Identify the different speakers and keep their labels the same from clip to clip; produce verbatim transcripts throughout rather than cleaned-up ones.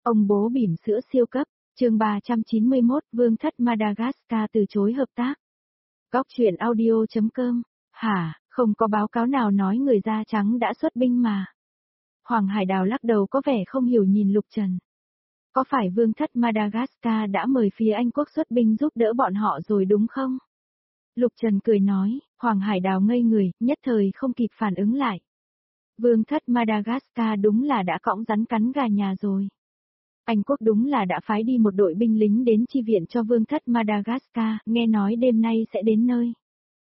Speaker 1: Ông bố bỉm sữa siêu cấp, chương ba trăm chín mươi mốt, Vương thất Madagascar từ chối hợp tác. Góc truyện audio.com, hả, không có báo cáo nào nói người da trắng đã xuất binh mà. Hoàng Hải Đào lắc đầu có vẻ không hiểu nhìn Lục Trần. Có phải Vương thất Madagascar đã mời phía Anh quốc xuất binh giúp đỡ bọn họ rồi đúng không? Lục Trần cười nói, Hoàng Hải Đào ngây người, nhất thời không kịp phản ứng lại. Vương thất Madagascar đúng là đã cõng rắn cắn gà nhà rồi. Anh quốc đúng là đã phái đi một đội binh lính đến chi viện cho vương thất Madagascar, nghe nói đêm nay sẽ đến nơi.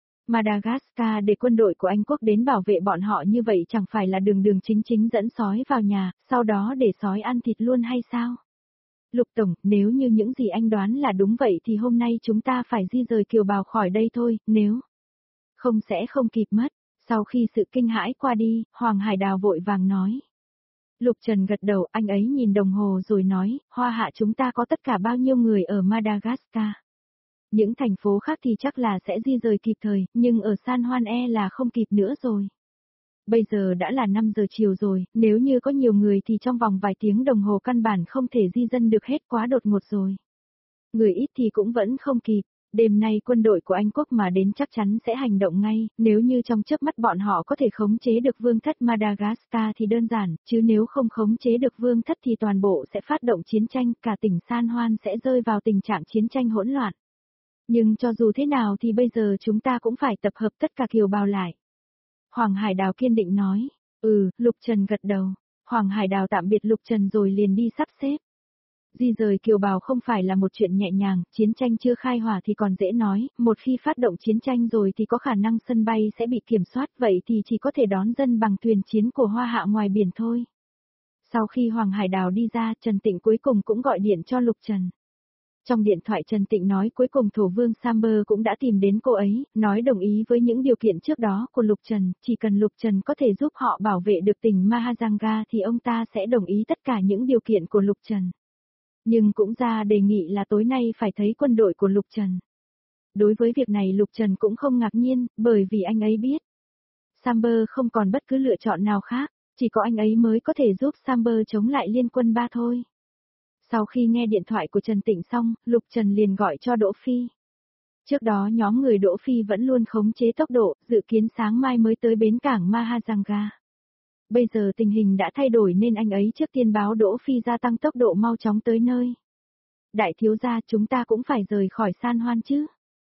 Speaker 1: Madagascar để quân đội của Anh quốc đến bảo vệ bọn họ như vậy chẳng phải là đường đường chính chính dẫn sói vào nhà, sau đó để sói ăn thịt luôn hay sao? Lục Tổng, nếu như những gì anh đoán là đúng vậy thì hôm nay chúng ta phải di rời kiều bào khỏi đây thôi, nếu không sẽ không kịp mất. Sau khi sự kinh hãi qua đi, Hoàng Hải Đào vội vàng nói. Lục Trần gật đầu, anh ấy nhìn đồng hồ rồi nói, Hoa Hạ chúng ta có tất cả bao nhiêu người ở Madagascar. Những thành phố khác thì chắc là sẽ di rời kịp thời, nhưng ở San Juan e là không kịp nữa rồi. Bây giờ đã là năm giờ chiều rồi, nếu như có nhiều người thì trong vòng vài tiếng đồng hồ căn bản không thể di dân được hết, quá đột ngột rồi. Người ít thì cũng vẫn không kịp. Đêm nay quân đội của Anh quốc mà đến chắc chắn sẽ hành động ngay, nếu như trong chớp mắt bọn họ có thể khống chế được vương thất Madagascar thì đơn giản, chứ nếu không khống chế được vương thất thì toàn bộ sẽ phát động chiến tranh, cả tỉnh San Juan sẽ rơi vào tình trạng chiến tranh hỗn loạn. Nhưng cho dù thế nào thì bây giờ chúng ta cũng phải tập hợp tất cả kiều bào lại. Hoàng Hải Đào kiên định nói, ừ, Lục Trần gật đầu. Hoàng Hải Đào tạm biệt Lục Trần rồi liền đi sắp xếp. Di rời kiều bào không phải là một chuyện nhẹ nhàng, chiến tranh chưa khai hỏa thì còn dễ nói, một khi phát động chiến tranh rồi thì có khả năng sân bay sẽ bị kiểm soát, vậy thì chỉ có thể đón dân bằng thuyền chiến của Hoa Hạ ngoài biển thôi. Sau khi Hoàng Hải Đào đi ra, Trần Tịnh cuối cùng cũng gọi điện cho Lục Trần. Trong điện thoại Trần Tịnh nói cuối cùng thổ vương Samber cũng đã tìm đến cô ấy, nói đồng ý với những điều kiện trước đó của Lục Trần, chỉ cần Lục Trần có thể giúp họ bảo vệ được tỉnh Mahajanga thì ông ta sẽ đồng ý tất cả những điều kiện của Lục Trần. Nhưng cũng ra đề nghị là tối nay phải thấy quân đội của Lục Trần. Đối với việc này Lục Trần cũng không ngạc nhiên, bởi vì anh ấy biết. Samber không còn bất cứ lựa chọn nào khác, chỉ có anh ấy mới có thể giúp Samber chống lại liên quân ba thôi. Sau khi nghe điện thoại của Trần Tịnh xong, Lục Trần liền gọi cho Đỗ Phi. Trước đó nhóm người Đỗ Phi vẫn luôn khống chế tốc độ, dự kiến sáng mai mới tới bến cảng Mahajanga. Bây giờ tình hình đã thay đổi nên anh ấy trước tiên báo Đỗ Phi gia tăng tốc độ mau chóng tới nơi. Đại thiếu gia chúng ta cũng phải rời khỏi San Juan chứ?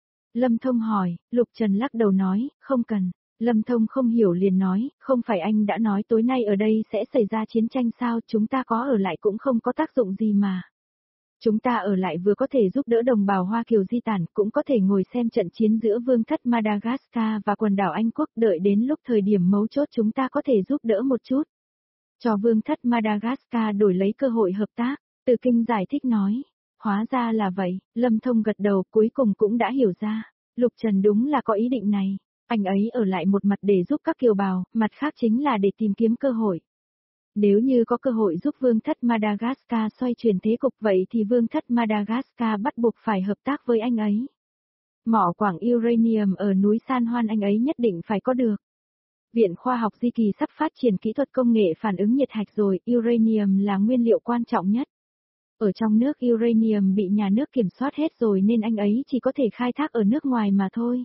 Speaker 1: Lâm Thông hỏi, Lục Trần lắc đầu nói, không cần. Lâm Thông không hiểu liền nói, không phải anh đã nói tối nay ở đây sẽ xảy ra chiến tranh sao, chúng ta có ở lại cũng không có tác dụng gì mà. Chúng ta ở lại vừa có thể giúp đỡ đồng bào Hoa Kiều di tản, cũng có thể ngồi xem trận chiến giữa vương thất Madagascar và quần đảo Anh quốc, đợi đến lúc thời điểm mấu chốt chúng ta có thể giúp đỡ một chút. Cho vương thất Madagascar đổi lấy cơ hội hợp tác, Từ Kinh giải thích nói. Hóa ra là vậy, Lâm Thông gật đầu cuối cùng cũng đã hiểu ra. Lục Trần đúng là có ý định này. Anh ấy ở lại một mặt để giúp các kiều bào, mặt khác chính là để tìm kiếm cơ hội. Nếu như có cơ hội giúp vương thất Madagascar xoay chuyển thế cục vậy thì vương thất Madagascar bắt buộc phải hợp tác với anh ấy. Mỏ quặng uranium ở núi San Juan anh ấy nhất định phải có được. Viện Khoa học Di Kỳ sắp phát triển kỹ thuật công nghệ phản ứng nhiệt hạch rồi, uranium là nguyên liệu quan trọng nhất. Ở trong nước uranium bị nhà nước kiểm soát hết rồi nên anh ấy chỉ có thể khai thác ở nước ngoài mà thôi.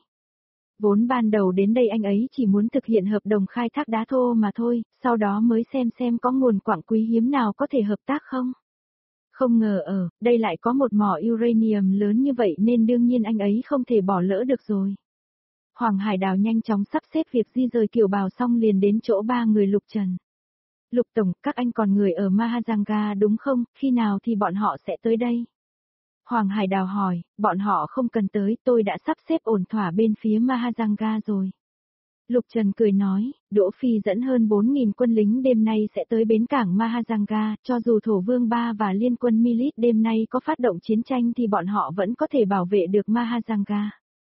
Speaker 1: Vốn ban đầu đến đây anh ấy chỉ muốn thực hiện hợp đồng khai thác đá thô mà thôi, sau đó mới xem xem có nguồn quặng quý hiếm nào có thể hợp tác không. Không ngờ ở, đây lại có một mỏ uranium lớn như vậy nên đương nhiên anh ấy không thể bỏ lỡ được rồi. Hoàng Hải Đào nhanh chóng sắp xếp việc di rời kiều bào xong liền đến chỗ ba người Lục Trần. Lục Tổng, các anh còn người ở Mahajanga đúng không, khi nào thì bọn họ sẽ tới đây? Hoàng Hải Đào hỏi, bọn họ không cần tới, tôi đã sắp xếp ổn thỏa bên phía Mahajanga rồi. Lục Trần cười nói, Đỗ Phi dẫn hơn bốn nghìn quân lính đêm nay sẽ tới bến cảng Mahajanga, cho dù Thổ Vương ba và liên quân Milit đêm nay có phát động chiến tranh thì bọn họ vẫn có thể bảo vệ được Mahajanga.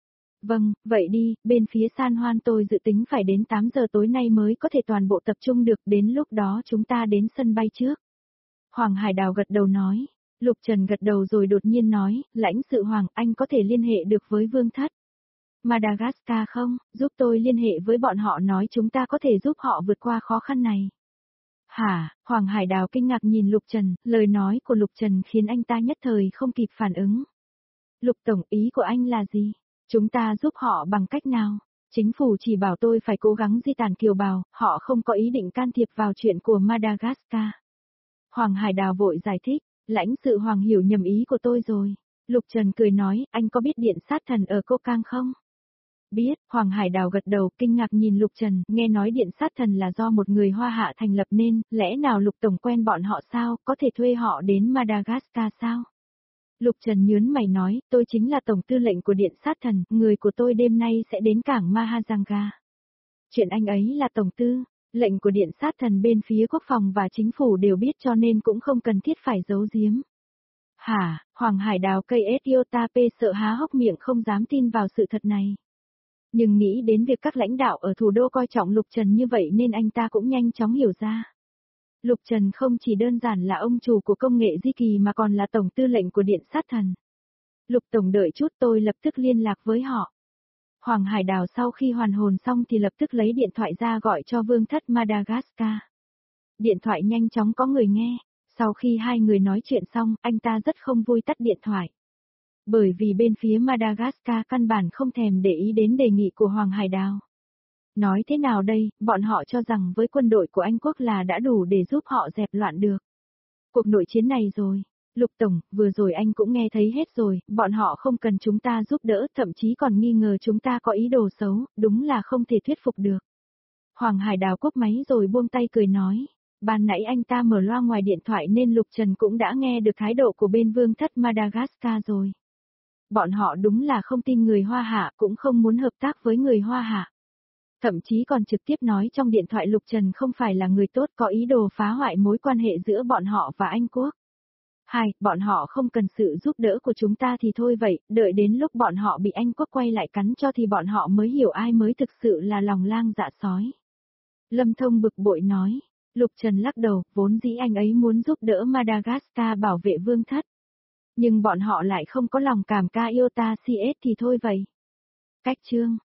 Speaker 1: Vâng, vậy đi, bên phía San Juan tôi dự tính phải đến tám giờ tối nay mới có thể toàn bộ tập trung được, đến lúc đó chúng ta đến sân bay trước. Hoàng Hải Đào gật đầu nói. Lục Trần gật đầu rồi đột nhiên nói, lãnh sự Hoàng, anh có thể liên hệ được với vương thất Madagascar không, giúp tôi liên hệ với bọn họ nói chúng ta có thể giúp họ vượt qua khó khăn này. Hả, Hoàng Hải Đào kinh ngạc nhìn Lục Trần, lời nói của Lục Trần khiến anh ta nhất thời không kịp phản ứng. Lục Tổng, ý của anh là gì? Chúng ta giúp họ bằng cách nào? Chính phủ chỉ bảo tôi phải cố gắng di tản kiều bào, họ không có ý định can thiệp vào chuyện của Madagascar. Hoàng Hải Đào vội giải thích, lãnh sự Hoàng hiểu nhầm ý của tôi rồi. Lục Trần cười nói, anh có biết điện sát thần ở Cô Cang không? Biết, Hoàng Hải Đào gật đầu, kinh ngạc nhìn Lục Trần, nghe nói điện sát thần là do một người Hoa Hạ thành lập nên, lẽ nào Lục Tổng quen bọn họ sao, có thể thuê họ đến Madagascar sao? Lục Trần nhớn mày nói, tôi chính là tổng tư lệnh của điện sát thần, người của tôi đêm nay sẽ đến cảng Mahajanga. Chuyện anh ấy là tổng tư, lệnh của điện sát thần bên phía quốc phòng và chính phủ đều biết cho nên cũng không cần thiết phải giấu giếm. Hả, Hoàng Hải Đào cây Ethiopia sợ há hốc miệng không dám tin vào sự thật này. Nhưng nghĩ đến việc các lãnh đạo ở thủ đô coi trọng Lục Trần như vậy nên anh ta cũng nhanh chóng hiểu ra. Lục Trần không chỉ đơn giản là ông chủ của công nghệ di kỳ mà còn là tổng tư lệnh của điện sát thần. Lục Tổng đợi chút, tôi lập tức liên lạc với họ. Hoàng Hải Đào sau khi hoàn hồn xong thì lập tức lấy điện thoại ra gọi cho Vương Thất Madagascar. Điện thoại nhanh chóng có người nghe, sau khi hai người nói chuyện xong, anh ta rất không vui tắt điện thoại. Bởi vì bên phía Madagascar căn bản không thèm để ý đến đề nghị của Hoàng Hải Đào. Nói thế nào đây, bọn họ cho rằng với quân đội của Anh Quốc là đã đủ để giúp họ dẹp loạn được cuộc nội chiến này rồi. Lục Tổng, vừa rồi anh cũng nghe thấy hết rồi, bọn họ không cần chúng ta giúp đỡ, thậm chí còn nghi ngờ chúng ta có ý đồ xấu, đúng là không thể thuyết phục được. Hoàng Hải Đào cúp máy rồi buông tay cười nói, ban nãy anh ta mở loa ngoài điện thoại nên Lục Trần cũng đã nghe được thái độ của bên Vương Thất Madagascar rồi. Bọn họ đúng là không tin người Hoa Hạ, cũng không muốn hợp tác với người Hoa Hạ. Thậm chí còn trực tiếp nói trong điện thoại Lục Trần không phải là người tốt, có ý đồ phá hoại mối quan hệ giữa bọn họ và Anh Quốc. Hai, bọn họ không cần sự giúp đỡ của chúng ta thì thôi vậy, đợi đến lúc bọn họ bị Anh Quốc quay lại cắn cho thì bọn họ mới hiểu ai mới thực sự là lòng lang dạ sói. Lâm Thông bực bội nói, Lục Trần lắc đầu, vốn dĩ anh ấy muốn giúp đỡ Madagascar bảo vệ Vương Thất. Nhưng bọn họ lại không có lòng cảm ca yêu ta xê ét thì thôi vậy. Cách chương